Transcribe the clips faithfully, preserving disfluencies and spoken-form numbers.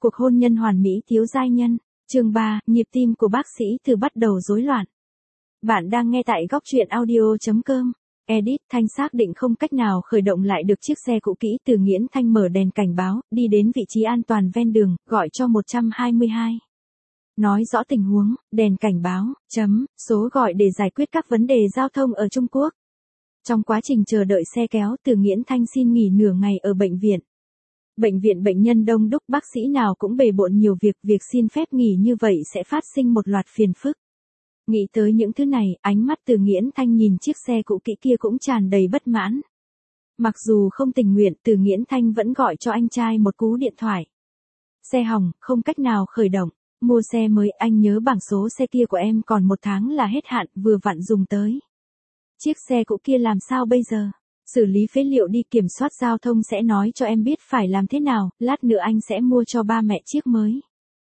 Cuộc hôn nhân hoàn mỹ thiếu giai nhân. Chương ba, nhịp tim của bác sĩ Từ bắt đầu rối loạn. Bạn đang nghe tại góc truyện audio chấm com. Edit, Thanh xác định không cách nào khởi động lại được chiếc xe cũ kỹ. Từ Nghiễn Thanh mở đèn cảnh báo, đi đến vị trí an toàn ven đường, gọi cho một hai hai. Nói rõ tình huống, đèn cảnh báo, chấm, số gọi để giải quyết các vấn đề giao thông ở Trung Quốc. Trong quá trình chờ đợi xe kéo, Từ Nghiễn Thanh xin nghỉ nửa ngày ở bệnh viện. Bệnh viện bệnh nhân đông đúc, bác sĩ nào cũng bề bộn nhiều việc, việc xin phép nghỉ như vậy sẽ phát sinh một loạt phiền phức. Nghĩ tới những thứ này, ánh mắt Từ Nghiễn Thanh nhìn chiếc xe cũ kỹ kia cũng tràn đầy bất mãn. Mặc dù không tình nguyện, Từ Nghiễn Thanh vẫn gọi cho anh trai một cú điện thoại. Xe hỏng, không cách nào khởi động. Mua xe mới, anh nhớ bảng số xe kia của em còn một tháng là hết hạn, vừa vặn dùng tới. Chiếc xe cũ kia làm sao bây giờ? Xử lý phế liệu đi, kiểm soát giao thông sẽ nói cho em biết phải làm thế nào, lát nữa anh sẽ mua cho ba mẹ chiếc mới.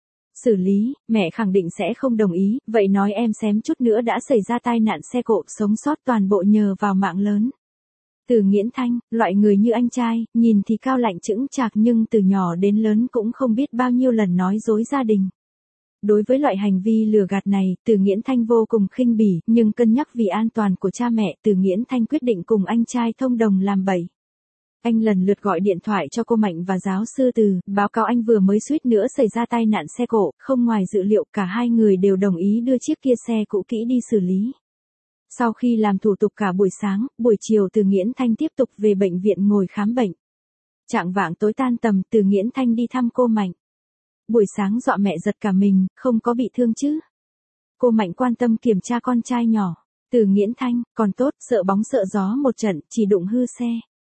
Xử lý, mẹ khẳng định sẽ không đồng ý, vậy nói em xém chút nữa đã xảy ra tai nạn xe cộ, sống sót toàn bộ nhờ vào mạng lớn. Từ Nghiễn Thanh, loại người như anh trai, nhìn thì cao lạnh chững chạc nhưng từ nhỏ đến lớn cũng không biết bao nhiêu lần nói dối gia đình. Đối với loại hành vi lừa gạt này, Từ Nghiễn Thanh vô cùng khinh bỉ, nhưng cân nhắc vì an toàn của cha mẹ, Từ Nghiễn Thanh quyết định cùng anh trai thông đồng làm bẫy. Anh lần lượt gọi điện thoại cho cô Mạnh và giáo sư Từ, báo cáo anh vừa mới suýt nữa xảy ra tai nạn xe cộ, không ngoài dự liệu cả hai người đều đồng ý đưa chiếc kia xe cũ kỹ đi xử lý. Sau khi làm thủ tục cả buổi sáng, buổi chiều Từ Nghiễn Thanh tiếp tục về bệnh viện ngồi khám bệnh. Chạng vạng tối tan tầm, Từ Nghiễn Thanh đi thăm cô Mạnh. Buổi sáng dọa mẹ giật cả mình, không có bị thương chứ? Cô Mạnh quan tâm kiểm tra con trai nhỏ. Từ Nghiễn Thanh, còn tốt, sợ bóng sợ gió một trận, chỉ đụng hư xe.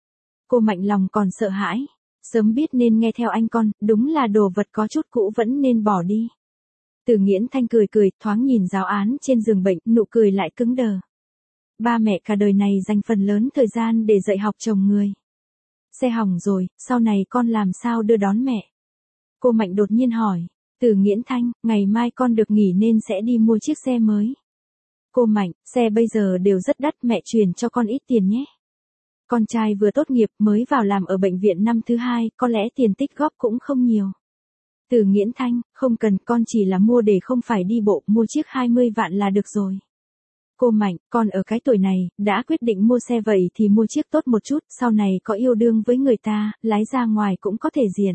Cô Mạnh lòng còn sợ hãi. Sớm biết nên nghe theo anh con, đúng là đồ vật có chút cũ vẫn nên bỏ đi. Từ Nghiễn Thanh cười cười, thoáng nhìn giáo án trên giường bệnh, nụ cười lại cứng đờ. Ba mẹ cả đời này dành phần lớn thời gian để dạy học chồng người. Xe hỏng rồi, sau này con làm sao đưa đón mẹ? Cô Mạnh đột nhiên hỏi. Từ Nghiễn Thanh, ngày mai con được nghỉ nên sẽ đi mua chiếc xe mới. Cô Mạnh, xe bây giờ đều rất đắt, mẹ truyền cho con ít tiền nhé. Con trai vừa tốt nghiệp mới vào làm ở bệnh viện năm thứ hai, có lẽ tiền tích góp cũng không nhiều. Từ Nghiễn Thanh, không cần, con chỉ là mua để không phải đi bộ, mua chiếc hai mươi vạn là được rồi. Cô Mạnh, con ở cái tuổi này, đã quyết định mua xe vậy thì mua chiếc tốt một chút, sau này có yêu đương với người ta, lái ra ngoài cũng có thể diện.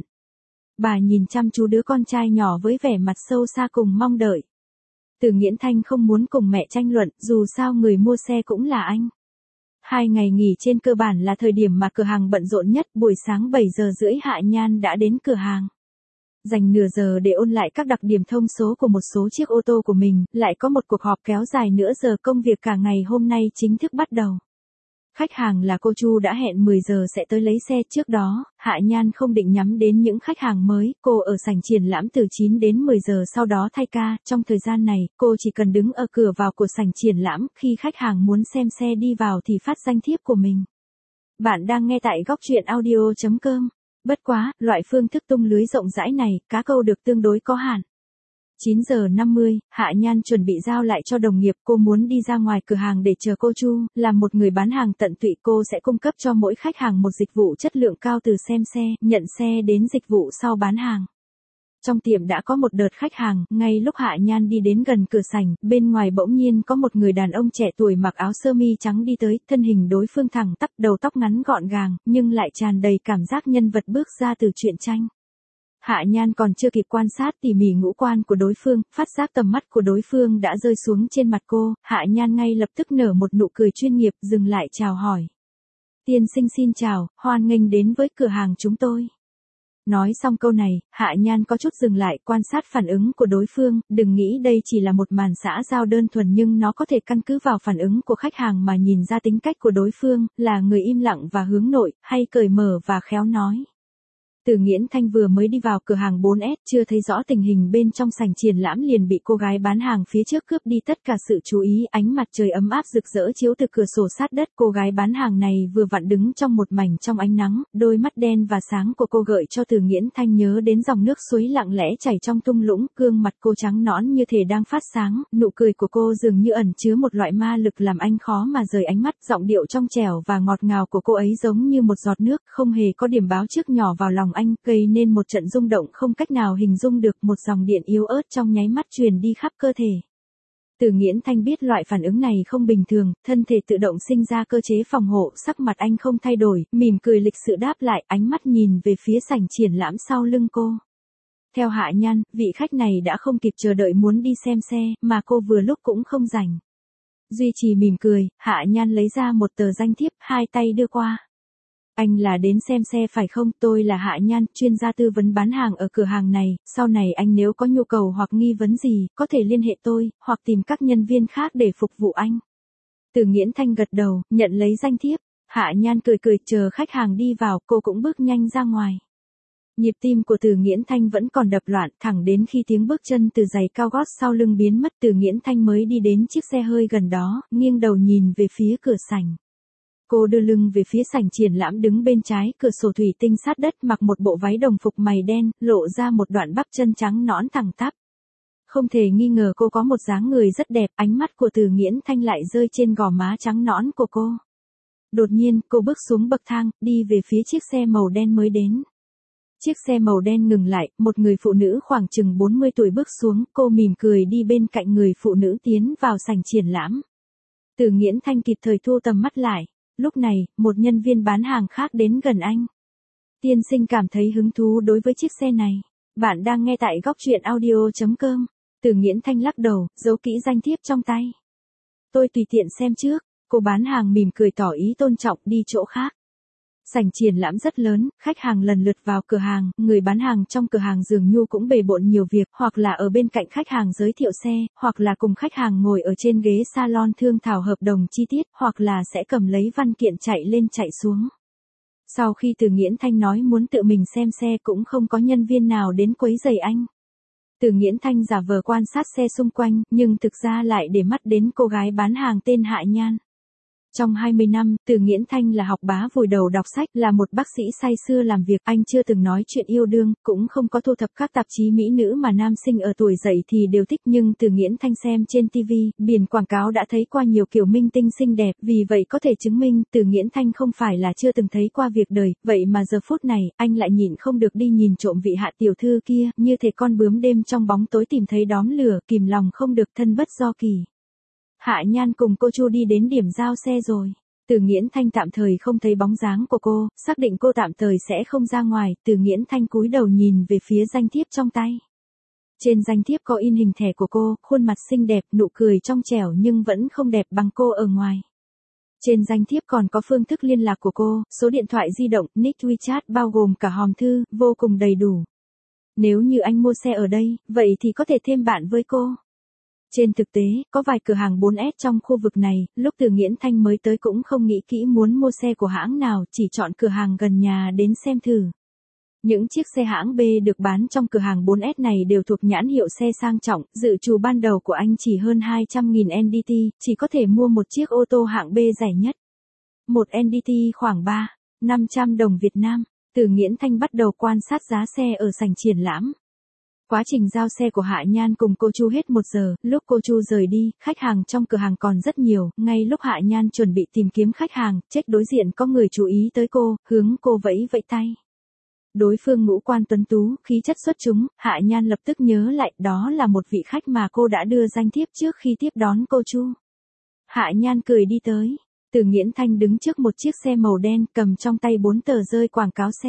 Bà nhìn chăm chú đứa con trai nhỏ với vẻ mặt sâu xa cùng mong đợi. Từ Nghiễn Thanh không muốn cùng mẹ tranh luận, dù sao người mua xe cũng là anh. Hai ngày nghỉ trên cơ bản là thời điểm mà cửa hàng bận rộn nhất, buổi sáng bảy giờ rưỡi Hạ Nhan đã đến cửa hàng. Dành nửa giờ để ôn lại các đặc điểm thông số của một số chiếc ô tô của mình, lại có một cuộc họp kéo dài nửa giờ, công việc cả ngày hôm nay chính thức bắt đầu. Khách hàng là cô Chu đã hẹn mười giờ sẽ tới lấy xe, trước đó, Hạ Nhan không định nhắm đến những khách hàng mới, cô ở sảnh triển lãm từ chín đến mười giờ sau đó thay ca, trong thời gian này, cô chỉ cần đứng ở cửa vào của sảnh triển lãm, khi khách hàng muốn xem xe đi vào thì phát danh thiếp của mình. Bạn đang nghe tại góc truyện audio chấm com. Bất quá, loại phương thức tung lưới rộng rãi này, cá câu được tương đối có hạn. chín giờ năm mươi, Hạ Nhan chuẩn bị giao lại cho đồng nghiệp, cô muốn đi ra ngoài cửa hàng để chờ cô Chu, là một người bán hàng tận tụy, cô sẽ cung cấp cho mỗi khách hàng một dịch vụ chất lượng cao từ xem xe, nhận xe đến dịch vụ sau bán hàng. Trong tiệm đã có một đợt khách hàng, ngay lúc Hạ Nhan đi đến gần cửa sảnh, bên ngoài bỗng nhiên có một người đàn ông trẻ tuổi mặc áo sơ mi trắng đi tới, thân hình đối phương thẳng tắp, đầu tóc ngắn gọn gàng, nhưng lại tràn đầy cảm giác nhân vật bước ra từ truyện tranh. Hạ Nhan còn chưa kịp quan sát tỉ mỉ ngũ quan của đối phương, phát giác tầm mắt của đối phương đã rơi xuống trên mặt cô, Hạ Nhan ngay lập tức nở một nụ cười chuyên nghiệp, dừng lại chào hỏi. Tiên sinh xin chào, hoan nghênh đến với cửa hàng chúng tôi. Nói xong câu này, Hạ Nhan có chút dừng lại, quan sát phản ứng của đối phương, đừng nghĩ đây chỉ là một màn xã giao đơn thuần nhưng nó có thể căn cứ vào phản ứng của khách hàng mà nhìn ra tính cách của đối phương, là người im lặng và hướng nội, hay cởi mở và khéo nói. Từ Nghiễn Thanh vừa mới đi vào cửa hàng bốn S, chưa thấy rõ tình hình bên trong sảnh triển lãm liền bị cô gái bán hàng phía trước cướp đi tất cả sự chú ý, ánh mặt trời ấm áp rực rỡ chiếu từ cửa sổ sát đất, cô gái bán hàng này vừa vặn đứng trong một mảnh trong ánh nắng, đôi mắt đen và sáng của cô gợi cho Từ Nghiễn Thanh nhớ đến dòng nước suối lặng lẽ chảy trong thung lũng, gương mặt cô trắng nõn như thể đang phát sáng, nụ cười của cô dường như ẩn chứa một loại ma lực làm anh khó mà rời ánh mắt, giọng điệu trong trẻo và ngọt ngào của cô ấy giống như một giọt nước, không hề có điểm báo trước nhỏ vào lòng anh, gây nên một trận rung động không cách nào hình dung được, một dòng điện yếu ớt trong nháy mắt truyền đi khắp cơ thể. Từ Nghiễn Thanh biết loại phản ứng này không bình thường, thân thể tự động sinh ra cơ chế phòng hộ, sắc mặt anh không thay đổi, mỉm cười lịch sự đáp lại, ánh mắt nhìn về phía sảnh triển lãm sau lưng cô. Theo Hạ Nhan, vị khách này đã không kịp chờ đợi muốn đi xem xe, mà cô vừa lúc cũng không rảnh. Duy trì mỉm cười, Hạ Nhan lấy ra một tờ danh thiếp, hai tay đưa qua. Anh là đến xem xe phải không? Tôi là Hạ Nhan, chuyên gia tư vấn bán hàng ở cửa hàng này, sau này anh nếu có nhu cầu hoặc nghi vấn gì, có thể liên hệ tôi, hoặc tìm các nhân viên khác để phục vụ anh. Từ Nghiễn Thanh gật đầu, nhận lấy danh thiếp, Hạ Nhan cười cười chờ khách hàng đi vào, cô cũng bước nhanh ra ngoài. Nhịp tim của Từ Nghiễn Thanh vẫn còn đập loạn, thẳng đến khi tiếng bước chân từ giày cao gót sau lưng biến mất, Từ Nghiễn Thanh mới đi đến chiếc xe hơi gần đó, nghiêng đầu nhìn về phía cửa sảnh. Cô đưa lưng về phía sảnh triển lãm đứng bên trái, cửa sổ thủy tinh sát đất, mặc một bộ váy đồng phục mày đen, lộ ra một đoạn bắp chân trắng nõn thẳng tắp. Không thể nghi ngờ cô có một dáng người rất đẹp, ánh mắt của Từ Nghiễn Thanh lại rơi trên gò má trắng nõn của cô. Đột nhiên, cô bước xuống bậc thang, đi về phía chiếc xe màu đen mới đến. Chiếc xe màu đen ngừng lại, một người phụ nữ khoảng chừng bốn mươi tuổi bước xuống, cô mỉm cười đi bên cạnh người phụ nữ tiến vào sảnh triển lãm. Từ Nghiễn Thanh kịp thời thu tầm mắt lại. Lúc này, một nhân viên bán hàng khác đến gần anh. Tiên sinh cảm thấy hứng thú đối với chiếc xe này. Bạn đang nghe tại góc truyện audio chấm com. Từ Nghiễn Thanh lắc đầu, giấu kỹ danh thiếp trong tay. Tôi tùy tiện xem trước. Cô bán hàng mỉm cười tỏ ý tôn trọng đi chỗ khác. Sảnh triển lãm rất lớn, khách hàng lần lượt vào cửa hàng, người bán hàng trong cửa hàng dường như cũng bề bộn nhiều việc, hoặc là ở bên cạnh khách hàng giới thiệu xe, hoặc là cùng khách hàng ngồi ở trên ghế salon thương thảo hợp đồng chi tiết, hoặc là sẽ cầm lấy văn kiện chạy lên chạy xuống. Sau khi Từ Nghiễn Thanh nói muốn tự mình xem xe cũng không có nhân viên nào đến quấy rầy anh. Từ Nghiễn Thanh giả vờ quan sát xe xung quanh, nhưng thực ra lại để mắt đến cô gái bán hàng tên Hạ Nhan. Trong hai mươi năm, Từ Nghiễn Thanh là học bá vùi đầu đọc sách, là một bác sĩ say sưa làm việc, anh chưa từng nói chuyện yêu đương, cũng không có thu thập các tạp chí mỹ nữ mà nam sinh ở tuổi dậy thì đều thích, nhưng Từ Nghiễn Thanh xem trên ti vi, biển quảng cáo đã thấy qua nhiều kiểu minh tinh xinh đẹp, vì vậy có thể chứng minh Từ Nghiễn Thanh không phải là chưa từng thấy qua việc đời, vậy mà giờ phút này, anh lại nhịn không được đi nhìn trộm vị Hạ tiểu thư kia, như thể con bướm đêm trong bóng tối tìm thấy đóm lửa, kìm lòng không được thân bất do kỳ. Hạ Nhan cùng cô Chu đi đến điểm giao xe rồi. Từ Nghiễn Thanh tạm thời không thấy bóng dáng của cô, xác định cô tạm thời sẽ không ra ngoài, Từ Nghiễn Thanh cúi đầu nhìn về phía danh thiếp trong tay. Trên danh thiếp có in hình thẻ của cô, khuôn mặt xinh đẹp, nụ cười trong trẻo nhưng vẫn không đẹp bằng cô ở ngoài. Trên danh thiếp còn có phương thức liên lạc của cô, số điện thoại di động, nick WeChat bao gồm cả hòm thư, vô cùng đầy đủ. Nếu như anh mua xe ở đây, vậy thì có thể thêm bạn với cô. Trên thực tế, có vài cửa hàng bốn S trong khu vực này, lúc Từ Nghiễn Thanh mới tới cũng không nghĩ kỹ muốn mua xe của hãng nào, chỉ chọn cửa hàng gần nhà đến xem thử. Những chiếc xe hãng B được bán trong cửa hàng bốn S này đều thuộc nhãn hiệu xe sang trọng, dự trù ban đầu của anh chỉ hơn hai trăm nghìn en đê tê, chỉ có thể mua một chiếc ô tô hạng B rẻ nhất. Một en đê tê khoảng ba nghìn năm trăm đồng Việt Nam. Từ Nghiễn Thanh bắt đầu quan sát giá xe ở sảnh triển lãm. Quá trình giao xe của Hạ Nhan cùng cô Chu hết một giờ, lúc cô Chu rời đi, khách hàng trong cửa hàng còn rất nhiều, ngay lúc Hạ Nhan chuẩn bị tìm kiếm khách hàng, chết đối diện có người chú ý tới cô, hướng cô vẫy vẫy tay. Đối phương ngũ quan tuấn tú, khí chất xuất chúng, Hạ Nhan lập tức nhớ lại, đó là một vị khách mà cô đã đưa danh thiếp trước khi tiếp đón cô Chu. Hạ Nhan cười đi tới, Từ Nghiễn Thanh đứng trước một chiếc xe màu đen, cầm trong tay bốn tờ rơi quảng cáo xe.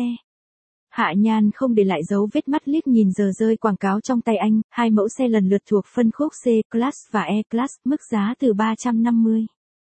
Hạ Nhan không để lại dấu vết mắt liếc nhìn giờ rơi quảng cáo trong tay anh, hai mẫu xe lần lượt thuộc phân khúc C-Class và E-Class, mức giá từ ba trăm năm mươi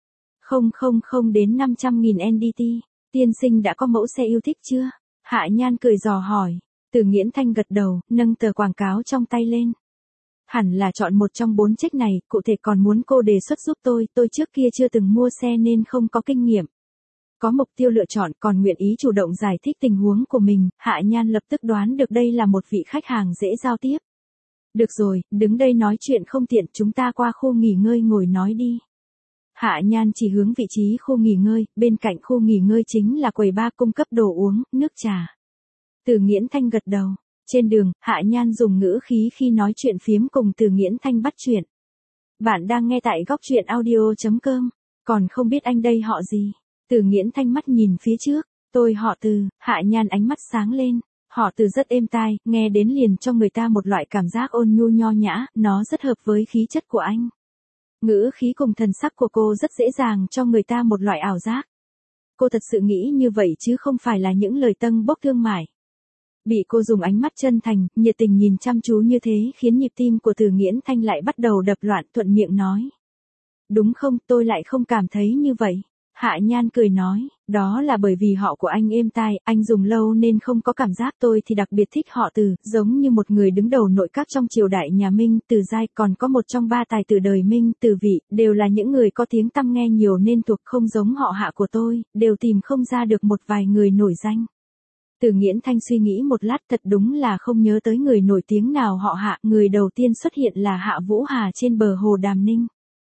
nghìn đến năm trăm nghìn en đê tê. Tiên sinh đã có mẫu xe yêu thích chưa? Hạ Nhan cười dò hỏi. Từ Nghiễn Thanh gật đầu, nâng tờ quảng cáo trong tay lên. Hẳn là chọn một trong bốn chiếc này, cụ thể còn muốn cô đề xuất giúp tôi, tôi trước kia chưa từng mua xe nên không có kinh nghiệm. Có mục tiêu lựa chọn còn nguyện ý chủ động giải thích tình huống của mình, Hạ Nhan lập tức đoán được đây là một vị khách hàng dễ giao tiếp. Được rồi, đứng đây nói chuyện không tiện, chúng ta qua khu nghỉ ngơi ngồi nói đi. Hạ Nhan chỉ hướng vị trí khu nghỉ ngơi, bên cạnh khu nghỉ ngơi chính là quầy bar cung cấp đồ uống, nước trà. Từ Nghiễn Thanh gật đầu. Trên đường, Hạ Nhan dùng ngữ khí khi nói chuyện phiếm cùng Từ Nghiễn Thanh bắt chuyện. Bạn đang nghe tại góc truyện audio chấm com, còn không biết anh đây họ gì? Từ Nghiễn Thanh mắt nhìn phía trước, tôi họ Từ, Hạ Nhan ánh mắt sáng lên. Họ Từ rất êm tai, nghe đến liền cho người ta một loại cảm giác ôn nhu nho nhã, nó rất hợp với khí chất của anh. Ngữ khí cùng thần sắc của cô rất dễ dàng cho người ta một loại ảo giác. Cô thật sự nghĩ như vậy chứ không phải là những lời tâng bốc thương mại. Bị cô dùng ánh mắt chân thành, nhiệt tình nhìn chăm chú như thế khiến nhịp tim của Từ Nghiễn Thanh lại bắt đầu đập loạn, thuận miệng nói. Đúng không, tôi lại không cảm thấy như vậy. Hạ Nhan cười nói, đó là bởi vì họ của anh êm tai, anh dùng lâu nên không có cảm giác. Tôi thì đặc biệt thích họ Từ, giống như một người đứng đầu nội các trong triều đại nhà Minh. Từ giai còn có một trong ba tài tử đời Minh, Từ Vị, đều là những người có tiếng tăm nghe nhiều nên thuộc, không giống họ Hạ của tôi, đều tìm không ra được một vài người nổi danh. Từ Nghiễn Thanh suy nghĩ một lát, thật đúng là không nhớ tới người nổi tiếng nào họ Hạ. Người đầu tiên xuất hiện là Hạ Vũ Hà trên bờ hồ Đàm Ninh.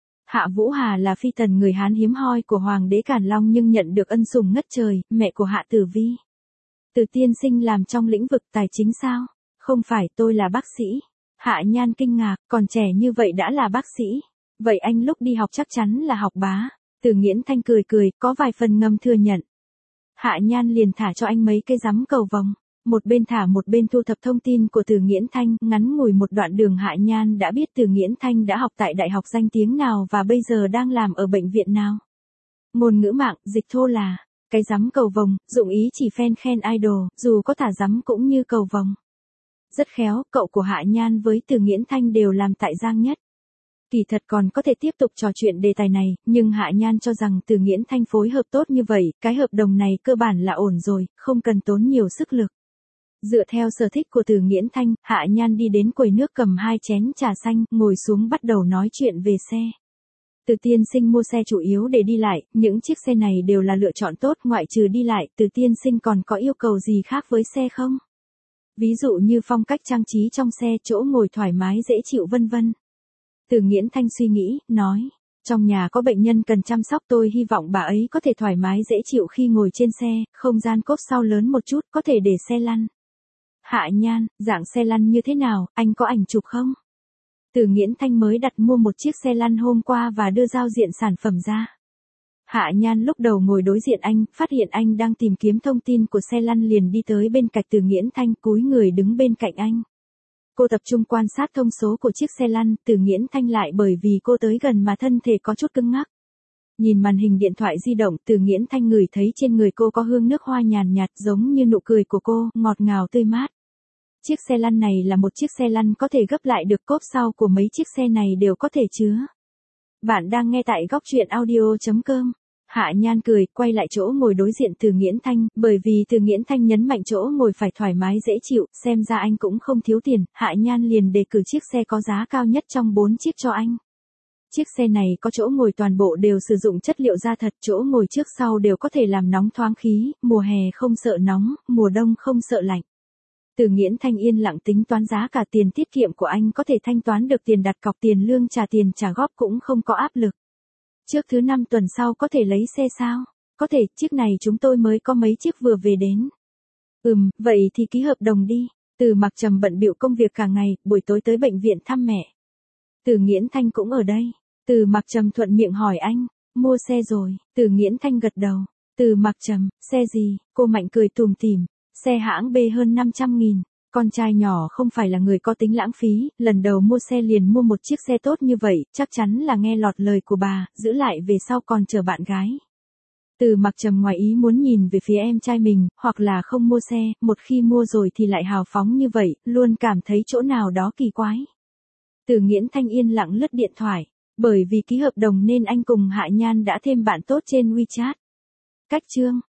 Hạ Vũ Hà là phi tần người Hán hiếm hoi của Hoàng đế Càn Long nhưng nhận được ân sủng ngất trời, mẹ của Hạ Tử Vi. Từ tiên sinh làm trong lĩnh vực tài chính sao? Không phải, tôi là bác sĩ. Hạ Nhan kinh ngạc, còn trẻ như vậy đã là bác sĩ. Vậy anh lúc đi học chắc chắn là học bá. Từ Nghiễn Thanh cười cười, có vài phần ngầm thừa nhận. Hạ Nhan liền thả cho anh mấy cây giắm cầu vồng. Một bên thả một bên thu thập thông tin của Từ Nghiễn Thanh, ngắn ngủi một đoạn đường Hạ Nhan đã biết Từ Nghiễn Thanh đã học tại đại học danh tiếng nào và bây giờ đang làm ở bệnh viện nào. Ngôn ngữ mạng, dịch thô là, cái giắm cầu vồng, dụng ý chỉ fan khen idol, dù có thả giắm cũng như cầu vồng. Rất khéo, cậu của Hạ Nhan với Từ Nghiễn Thanh đều làm tại Giang Nhất. Kỳ thật còn có thể tiếp tục trò chuyện đề tài này, nhưng Hạ Nhan cho rằng Từ Nghiễn Thanh phối hợp tốt như vậy, cái hợp đồng này cơ bản là ổn rồi, không cần tốn nhiều sức lực. Dựa theo sở thích của Từ Nghiễn Thanh, Hạ Nhan đi đến quầy nước cầm hai chén trà xanh, ngồi xuống bắt đầu nói chuyện về xe. Từ tiên sinh mua xe chủ yếu để đi lại, những chiếc xe này đều là lựa chọn tốt, ngoại trừ đi lại, Từ tiên sinh còn có yêu cầu gì khác với xe không? Ví dụ như phong cách trang trí trong xe, chỗ ngồi thoải mái dễ chịu vân vân. Từ Nghiễn Thanh suy nghĩ, nói, trong nhà có bệnh nhân cần chăm sóc, tôi hy vọng bà ấy có thể thoải mái dễ chịu khi ngồi trên xe, không gian cốp sau lớn một chút, có thể để xe lăn. Hạ Nhan, dạng xe lăn như thế nào, anh có ảnh chụp không? Từ Nghiễn Thanh mới đặt mua một chiếc xe lăn hôm qua và đưa giao diện sản phẩm ra. Hạ Nhan lúc đầu ngồi đối diện anh, phát hiện anh đang tìm kiếm thông tin của xe lăn liền đi tới bên cạnh Từ Nghiễn Thanh, cúi người đứng bên cạnh anh. Cô tập trung quan sát thông số của chiếc xe lăn, Từ Nghiễn Thanh lại bởi vì cô tới gần mà thân thể có chút cứng ngắc. Nhìn màn hình điện thoại di động, Từ Nghiễn Thanh ngửi thấy trên người cô có hương nước hoa nhàn nhạt giống như nụ cười của cô, ngọt ngào tươi mát. Chiếc xe lăn này là một chiếc xe lăn có thể gấp lại được, cốp sau của mấy chiếc xe này đều có thể chứa. Bạn đang nghe tại góc truyện audio chấm com. Hạ Nhan cười, quay lại chỗ ngồi đối diện Từ Nghiễn Thanh, bởi vì Từ Nghiễn Thanh nhấn mạnh chỗ ngồi phải thoải mái dễ chịu, xem ra anh cũng không thiếu tiền, Hạ Nhan liền đề cử chiếc xe có giá cao nhất trong bốn chiếc cho anh. Chiếc xe này có chỗ ngồi toàn bộ đều sử dụng chất liệu da thật, chỗ ngồi trước sau đều có thể làm nóng thoáng khí, mùa hè không sợ nóng, mùa đông không sợ lạnh. Từ Nghiễn Thanh yên lặng tính toán giá cả, tiền tiết kiệm của anh có thể thanh toán được tiền đặt cọc, tiền lương trả tiền trả góp cũng không có áp lực. Trước thứ năm tuần sau có thể lấy xe sao? Có thể, chiếc này chúng tôi mới có mấy chiếc vừa về đến. Ừm, vậy thì ký hợp đồng đi. Từ Mặc Trầm bận bịu công việc cả ngày, buổi tối tới bệnh viện thăm mẹ. Từ Nghiễn Thanh cũng ở đây. Từ Mặc Trầm thuận miệng hỏi anh, mua xe rồi? Từ Nghiễn Thanh gật đầu. Từ Mặc Trầm, xe gì? Cô Mạnh cười tủm tỉm. Xe hãng B hơn năm trăm nghìn. Con trai nhỏ không phải là người có tính lãng phí, lần đầu mua xe liền mua một chiếc xe tốt như vậy, chắc chắn là nghe lọt lời của bà, giữ lại về sau còn chờ bạn gái. Từ Mặc Trầm ngoài ý muốn nhìn về phía em trai mình, hoặc là không mua xe, một khi mua rồi thì lại hào phóng như vậy, luôn cảm thấy chỗ nào đó kỳ quái. Từ Nghiễn Thanh yên lặng lướt điện thoại, bởi vì ký hợp đồng nên anh cùng Hạ Nhan đã thêm bạn tốt trên WeChat. Cách chương